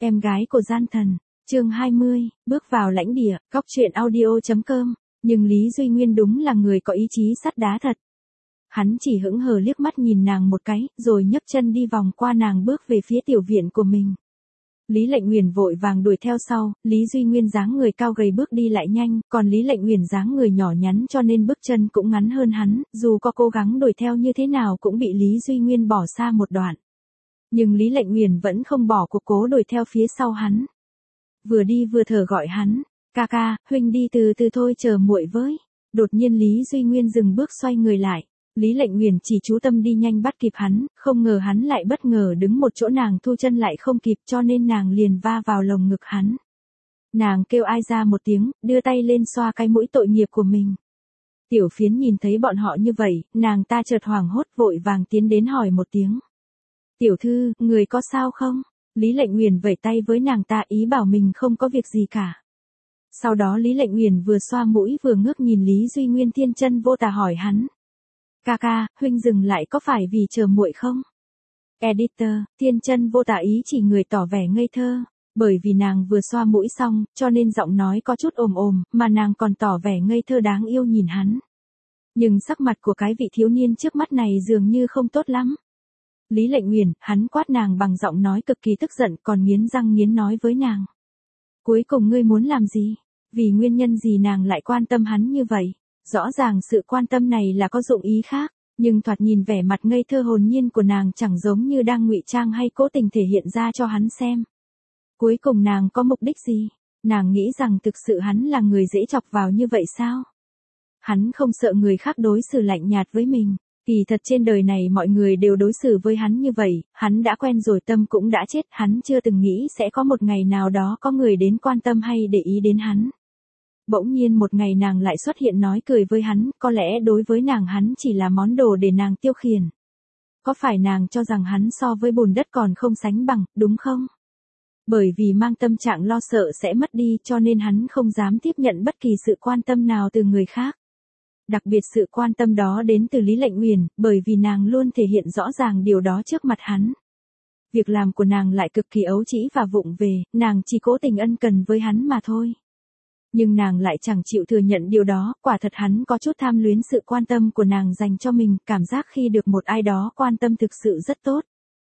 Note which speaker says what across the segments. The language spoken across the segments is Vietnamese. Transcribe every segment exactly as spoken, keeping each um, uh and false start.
Speaker 1: Em gái của gian thần, chương hai mươi, bước vào lãnh địa, góc truyện audio.com, nhưng Lý Duy Nguyên đúng là người có ý chí sắt đá thật. Hắn chỉ hững hờ liếc mắt nhìn nàng một cái, rồi nhấc chân đi vòng qua nàng bước về phía tiểu viện của mình. Lý Lệnh Uyển vội vàng đuổi theo sau, Lý Duy Nguyên dáng người cao gầy bước đi lại nhanh, còn Lý Lệnh Uyển dáng người nhỏ nhắn cho nên bước chân cũng ngắn hơn hắn, dù có cố gắng đuổi theo như thế nào cũng bị Lý Duy Nguyên bỏ xa một đoạn. Nhưng Lý Lệnh Uyển vẫn không bỏ cuộc cố đuổi theo phía sau hắn. Vừa đi vừa thở gọi hắn, ca ca, huynh đi từ từ thôi chờ muội với. Đột nhiên Lý Duy Nguyên dừng bước xoay người lại. Lý Lệnh Uyển chỉ chú tâm đi nhanh bắt kịp hắn, không ngờ hắn lại bất ngờ đứng một chỗ, nàng thu chân lại không kịp cho nên nàng liền va vào lồng ngực hắn. Nàng kêu ai ra một tiếng, đưa tay lên xoa cái mũi tội nghiệp của mình. Tiểu Phiến nhìn thấy bọn họ như vậy, nàng ta chợt hoảng hốt vội vàng tiến đến hỏi một tiếng. Tiểu thư, người có sao không? Lý Lệnh Uyển vẩy tay với nàng ta ý bảo mình không có việc gì cả. Sau đó Lý Lệnh Uyển vừa xoa mũi vừa ngước nhìn Lý Duy Nguyên thiên chân vô tà hỏi hắn. Ca ca, huynh dừng lại có phải vì chờ muội không? Editor, thiên chân vô tà ý chỉ người tỏ vẻ ngây thơ. Bởi vì nàng vừa xoa mũi xong, cho nên giọng nói có chút ồm ồm, mà nàng còn tỏ vẻ ngây thơ đáng yêu nhìn hắn. Nhưng sắc mặt của cái vị thiếu niên trước mắt này dường như không tốt lắm. Lý Lệnh Uyển, hắn quát nàng bằng giọng nói cực kỳ tức giận còn nghiến răng nghiến nói với nàng. Cuối cùng ngươi muốn làm gì? Vì nguyên nhân gì nàng lại quan tâm hắn như vậy? Rõ ràng sự quan tâm này là có dụng ý khác, nhưng thoạt nhìn vẻ mặt ngây thơ hồn nhiên của nàng chẳng giống như đang ngụy trang hay cố tình thể hiện ra cho hắn xem. Cuối cùng nàng có mục đích gì? Nàng nghĩ rằng thực sự hắn là người dễ chọc vào như vậy sao? Hắn không sợ người khác đối xử lạnh nhạt với mình. Kỳ thật trên đời này mọi người đều đối xử với hắn như vậy, hắn đã quen rồi, tâm cũng đã chết, hắn chưa từng nghĩ sẽ có một ngày nào đó có người đến quan tâm hay để ý đến hắn. Bỗng nhiên một ngày nàng lại xuất hiện nói cười với hắn, có lẽ đối với nàng hắn chỉ là món đồ để nàng tiêu khiển. Có phải nàng cho rằng hắn so với bùn đất còn không sánh bằng, đúng không? Bởi vì mang tâm trạng lo sợ sẽ mất đi cho nên hắn không dám tiếp nhận bất kỳ sự quan tâm nào từ người khác. Đặc biệt sự quan tâm đó đến từ Lý Lệnh Uyển, bởi vì nàng luôn thể hiện rõ ràng điều đó trước mặt hắn. Việc làm của nàng lại cực kỳ ấu trĩ và vụng về, nàng chỉ cố tình ân cần với hắn mà thôi. Nhưng nàng lại chẳng chịu thừa nhận điều đó, quả thật hắn có chút tham luyến sự quan tâm của nàng dành cho mình, cảm giác khi được một ai đó quan tâm thực sự rất tốt.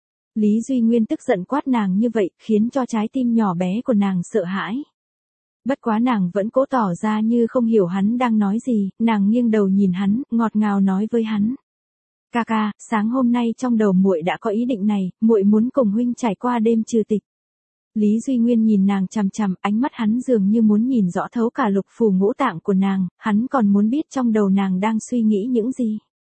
Speaker 1: Lý Duy Nguyên tức giận quát nàng như vậy, khiến cho trái tim nhỏ bé của nàng sợ hãi. Bất quá nàng vẫn cố tỏ ra như không hiểu hắn đang nói gì, nàng nghiêng đầu nhìn hắn, ngọt ngào nói với hắn. Ca ca, sáng hôm nay trong đầu muội đã có ý định này, muội muốn cùng huynh trải qua đêm trừ tịch. Lý Duy Nguyên nhìn nàng chằm chằm, ánh mắt hắn dường như muốn nhìn rõ thấu cả lục phủ ngũ tạng của nàng, hắn còn muốn biết trong đầu nàng đang suy nghĩ những gì.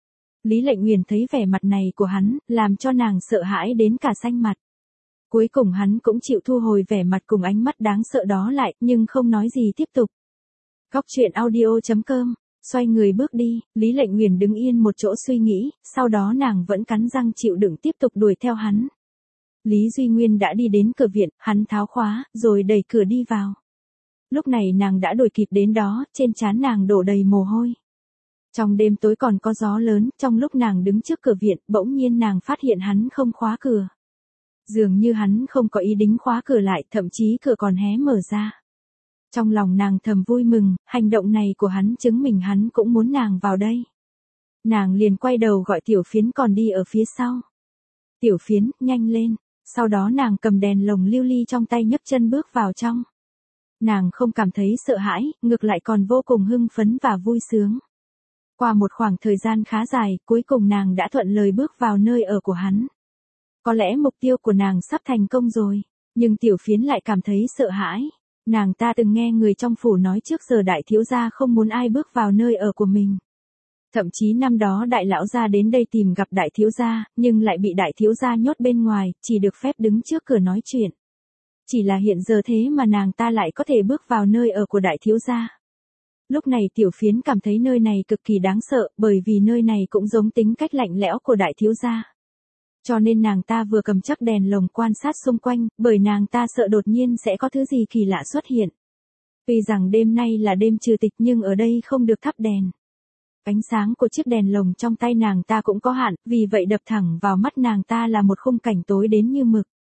Speaker 1: Lý Lệnh Uyển thấy vẻ mặt này của hắn, làm cho nàng sợ hãi đến cả xanh mặt. Cuối cùng hắn cũng chịu thu hồi vẻ mặt cùng ánh mắt đáng sợ đó lại, nhưng không nói gì tiếp tục. Góc truyện audio.com, xoay người bước đi, Lý Lệnh Uyển đứng yên một chỗ suy nghĩ, sau đó nàng vẫn cắn răng chịu đựng tiếp tục đuổi theo hắn. Lý Duy Nguyên đã đi đến cửa viện, hắn tháo khóa, rồi đẩy cửa đi vào. Lúc này nàng đã đuổi kịp đến đó, trên trán nàng đổ đầy mồ hôi. Trong đêm tối còn có gió lớn, trong lúc nàng đứng trước cửa viện, bỗng nhiên nàng phát hiện hắn không khóa cửa. Dường như hắn không có ý định khóa cửa lại, thậm chí cửa còn hé mở ra. Trong lòng nàng thầm vui mừng, hành động này của hắn chứng minh hắn cũng muốn nàng vào đây. Nàng liền quay đầu gọi Tiểu Phiến còn đi ở phía sau. Tiểu Phiến, nhanh lên. Sau đó nàng cầm đèn lồng lưu ly trong tay nhấc chân bước vào trong. Nàng không cảm thấy sợ hãi, ngược lại còn vô cùng hưng phấn và vui sướng. Qua một khoảng thời gian khá dài, cuối cùng nàng đã thuận lời bước vào nơi ở của hắn. Có lẽ mục tiêu của nàng sắp thành công rồi, nhưng Tiểu Phiến lại cảm thấy sợ hãi. Nàng ta từng nghe người trong phủ nói trước giờ đại thiếu gia không muốn ai bước vào nơi ở của mình. Thậm chí năm đó đại lão gia đến đây tìm gặp đại thiếu gia, nhưng lại bị đại thiếu gia nhốt bên ngoài, chỉ được phép đứng trước cửa nói chuyện. Chỉ là hiện giờ thế mà nàng ta lại có thể bước vào nơi ở của đại thiếu gia. Lúc này Tiểu Phiến cảm thấy nơi này cực kỳ đáng sợ, bởi vì nơi này cũng giống tính cách lạnh lẽo của đại thiếu gia. Cho nên nàng ta vừa cầm chắc đèn lồng quan sát xung quanh, bởi nàng ta sợ đột nhiên sẽ có thứ gì kỳ lạ xuất hiện. Tuy rằng đêm nay là đêm trừ tịch nhưng ở đây không được thắp đèn. Ánh sáng của chiếc đèn lồng trong tay nàng ta cũng có hạn, vì vậy đập thẳng vào mắt nàng ta là một khung cảnh tối đến như mực.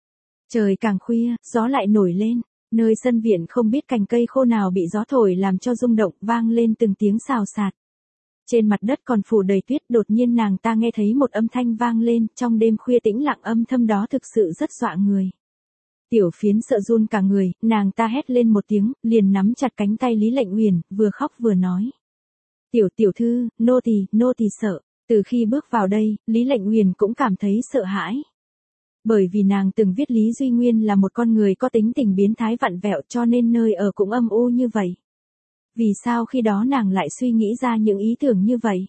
Speaker 1: Trời càng khuya, gió lại nổi lên, nơi sân viện không biết cành cây khô nào bị gió thổi làm cho rung động, vang lên từng tiếng xào xạc. Trên mặt đất còn phủ đầy tuyết, đột nhiên nàng ta nghe thấy một âm thanh vang lên, trong đêm khuya tĩnh lặng âm thầm đó thực sự rất dọa người. Tiểu Phiến sợ run cả người, nàng ta hét lên một tiếng, liền nắm chặt cánh tay Lý Lệnh Uyển, vừa khóc vừa nói. Tiểu tiểu thư, nô tỳ, nô tỳ sợ. Từ khi bước vào đây, Lý Lệnh Uyển cũng cảm thấy sợ hãi. Bởi vì nàng từng viết Lý Duy Nguyên là một con người có tính tình biến thái vặn vẹo cho nên nơi ở cũng âm u như vậy. Vì sao khi đó nàng lại suy nghĩ ra những ý tưởng như vậy?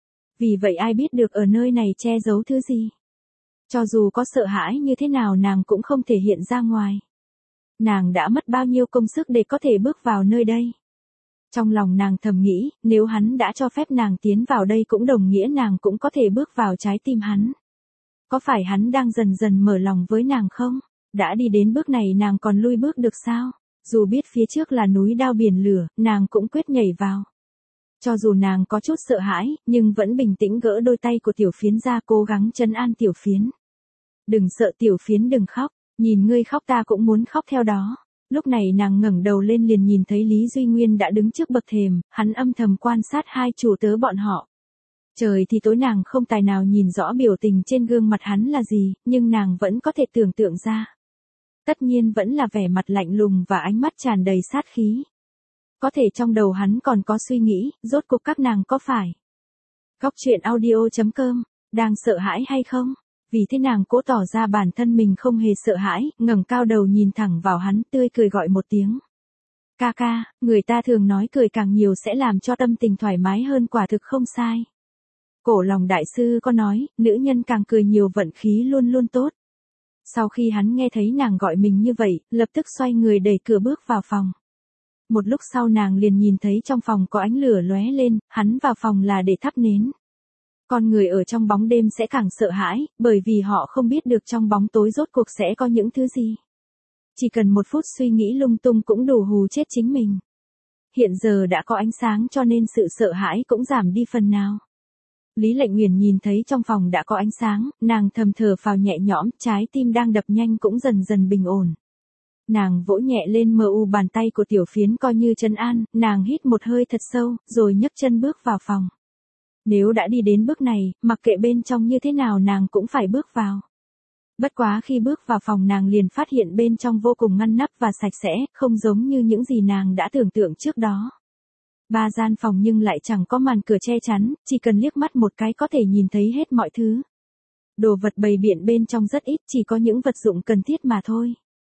Speaker 1: Vì vậy ai biết được ở nơi này che giấu thứ gì? Cho dù có sợ hãi như thế nào nàng cũng không thể hiện ra ngoài. Nàng đã mất bao nhiêu công sức để có thể bước vào nơi đây. Trong lòng nàng thầm nghĩ, nếu hắn đã cho phép nàng tiến vào đây cũng đồng nghĩa nàng cũng có thể bước vào trái tim hắn. Có phải hắn đang dần dần mở lòng với nàng không? Đã đi đến bước này nàng còn lui bước được sao? Dù biết phía trước là núi đao biển lửa, nàng cũng quyết nhảy vào. Cho dù nàng có chút sợ hãi, nhưng vẫn bình tĩnh gỡ đôi tay của Tiểu Phiến ra cố gắng trấn an Tiểu Phiến. Đừng sợ Tiểu Phiến, đừng khóc, nhìn ngươi khóc ta cũng muốn khóc theo đó. Lúc này nàng ngẩng đầu lên liền nhìn thấy Lý Duy Nguyên đã đứng trước bậc thềm, hắn âm thầm quan sát hai chủ tớ bọn họ. Trời thì tối nàng không tài nào nhìn rõ biểu tình trên gương mặt hắn là gì, nhưng nàng vẫn có thể tưởng tượng ra. Tất nhiên vẫn là vẻ mặt lạnh lùng và ánh mắt tràn đầy sát khí. Có thể trong đầu hắn còn có suy nghĩ, rốt cuộc các nàng có phải. Góc truyện audio chấm com, đang sợ hãi hay không? Vì thế nàng cố tỏ ra bản thân mình không hề sợ hãi, ngẩng cao đầu nhìn thẳng vào hắn, tươi cười gọi một tiếng. Ca ca, người ta thường nói cười càng nhiều sẽ làm cho tâm tình thoải mái hơn, quả thực không sai. Cổ lòng đại sư có nói, nữ nhân càng cười nhiều vận khí luôn luôn tốt. Sau khi hắn nghe thấy nàng gọi mình như vậy, lập tức xoay người đẩy cửa bước vào phòng. Một lúc sau nàng liền nhìn thấy trong phòng có ánh lửa lóe lên, hắn vào phòng là để thắp nến. Con người ở trong bóng đêm sẽ càng sợ hãi, bởi vì họ không biết được trong bóng tối rốt cuộc sẽ có những thứ gì. Chỉ cần một phút suy nghĩ lung tung cũng đủ hù chết chính mình. Hiện giờ đã có ánh sáng cho nên sự sợ hãi cũng giảm đi phần nào. Lý Lệnh Uyển nhìn thấy trong phòng đã có ánh sáng, nàng thầm thở phào nhẹ nhõm, trái tim đang đập nhanh cũng dần dần bình ổn. Nàng vỗ nhẹ lên mờ u bàn tay của Tiểu Phiến coi như trấn an, nàng hít một hơi thật sâu, rồi nhấc chân bước vào phòng. Nếu đã đi đến bước này, mặc kệ bên trong như thế nào nàng cũng phải bước vào. Bất quá khi bước vào phòng nàng liền phát hiện bên trong vô cùng ngăn nắp và sạch sẽ, không giống như những gì nàng đã tưởng tượng trước đó. Ba gian phòng nhưng lại chẳng có màn cửa che chắn, chỉ cần liếc mắt một cái có thể nhìn thấy hết mọi thứ. Đồ vật bày biện bên trong rất ít, chỉ có những vật dụng cần thiết mà thôi.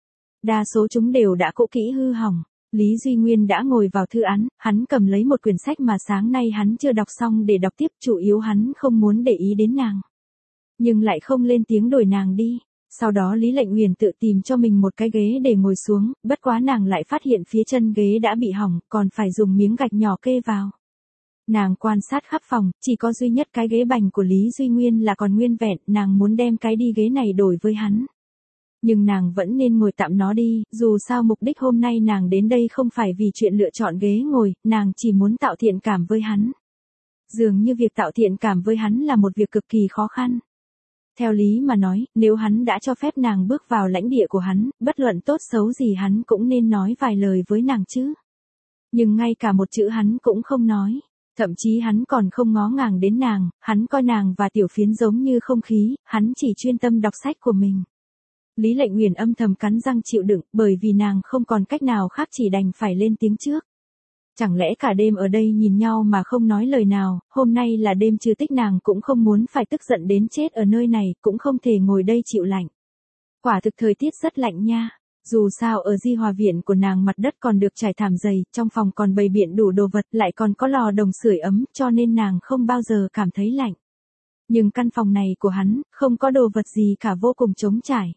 Speaker 1: Đa số chúng đều đã cũ kỹ hư hỏng. Lý Duy Nguyên đã ngồi vào thư án, hắn cầm lấy một quyển sách mà sáng nay hắn chưa đọc xong để đọc tiếp, chủ yếu hắn không muốn để ý đến nàng. Nhưng lại không lên tiếng đuổi nàng đi. Sau đó Lý Lệnh Uyển tự tìm cho mình một cái ghế để ngồi xuống, bất quá nàng lại phát hiện phía chân ghế đã bị hỏng, còn phải dùng miếng gạch nhỏ kê vào. Nàng quan sát khắp phòng, chỉ có duy nhất cái ghế bành của Lý Duy Nguyên là còn nguyên vẹn, nàng muốn đem cái đi ghế này đổi với hắn. Nhưng nàng vẫn nên ngồi tạm nó đi, dù sao mục đích hôm nay nàng đến đây không phải vì chuyện lựa chọn ghế ngồi, nàng chỉ muốn tạo thiện cảm với hắn. Dường như việc tạo thiện cảm với hắn là một việc cực kỳ khó khăn. Theo lý mà nói, nếu hắn đã cho phép nàng bước vào lãnh địa của hắn, bất luận tốt xấu gì hắn cũng nên nói vài lời với nàng chứ. Nhưng ngay cả một chữ hắn cũng không nói. Thậm chí hắn còn không ngó ngàng đến nàng, hắn coi nàng và Tiểu Phiến giống như không khí, hắn chỉ chuyên tâm đọc sách của mình. Lý Lệnh Uyển âm thầm cắn răng chịu đựng, bởi vì nàng không còn cách nào khác chỉ đành phải lên tiếng trước. Chẳng lẽ cả đêm ở đây nhìn nhau mà không nói lời nào, hôm nay là đêm trừ tích nàng cũng không muốn phải tức giận đến chết ở nơi này, cũng không thể ngồi đây chịu lạnh. Quả thực thời tiết rất lạnh nha. Dù sao ở Di Hòa Viện của nàng mặt đất còn được trải thảm dày, trong phòng còn bày biện đủ đồ vật, lại còn có lò đồng sưởi ấm, cho nên nàng không bao giờ cảm thấy lạnh. Nhưng căn phòng này của hắn, không có đồ vật gì cả, vô cùng trống trải.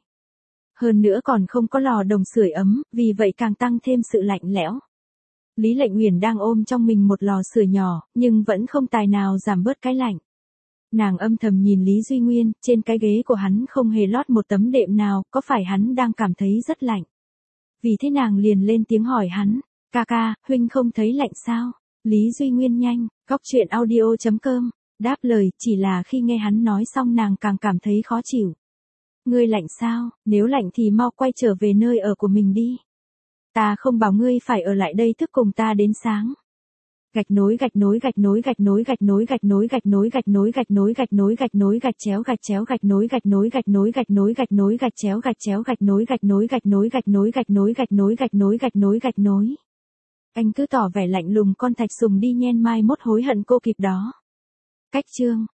Speaker 1: Hơn nữa còn không có lò đồng sưởi ấm, vì vậy càng tăng thêm sự lạnh lẽo. Lý Lệnh Uyển đang ôm trong mình một lò sưởi nhỏ, nhưng vẫn không tài nào giảm bớt cái lạnh. Nàng âm thầm nhìn Lý Duy Nguyên, trên cái ghế của hắn không hề lót một tấm đệm nào, có phải hắn đang cảm thấy rất lạnh? Vì thế nàng liền lên tiếng hỏi hắn, ca ca, huynh không thấy lạnh sao? Lý Duy Nguyên nhanh, góc truyện audio chấm com, đáp lời, chỉ là khi nghe hắn nói xong nàng càng cảm thấy khó chịu. Ngươi lạnh sao, nếu lạnh thì mau quay trở về nơi ở của mình đi. Ta không bảo ngươi phải ở lại đây thức cùng ta đến sáng. Gạch nối gạch nối gạch nối gạch nối gạch nối gạch nối gạch nối gạch nối gạch nối gạch nối gạch nối gạch chéo gạch chéo gạch nối gạch nối gạch nối gạch nối gạch nối gạch chéo gạch chéo gạch nối gạch nối gạch nối gạch nối gạch nối gạch nối gạch nối gạch nối gạch nối. Anh cứ tỏ vẻ lạnh lùng, con thạch sùng đi nhen mai mốt hối hận cô kịp đó. Cách chương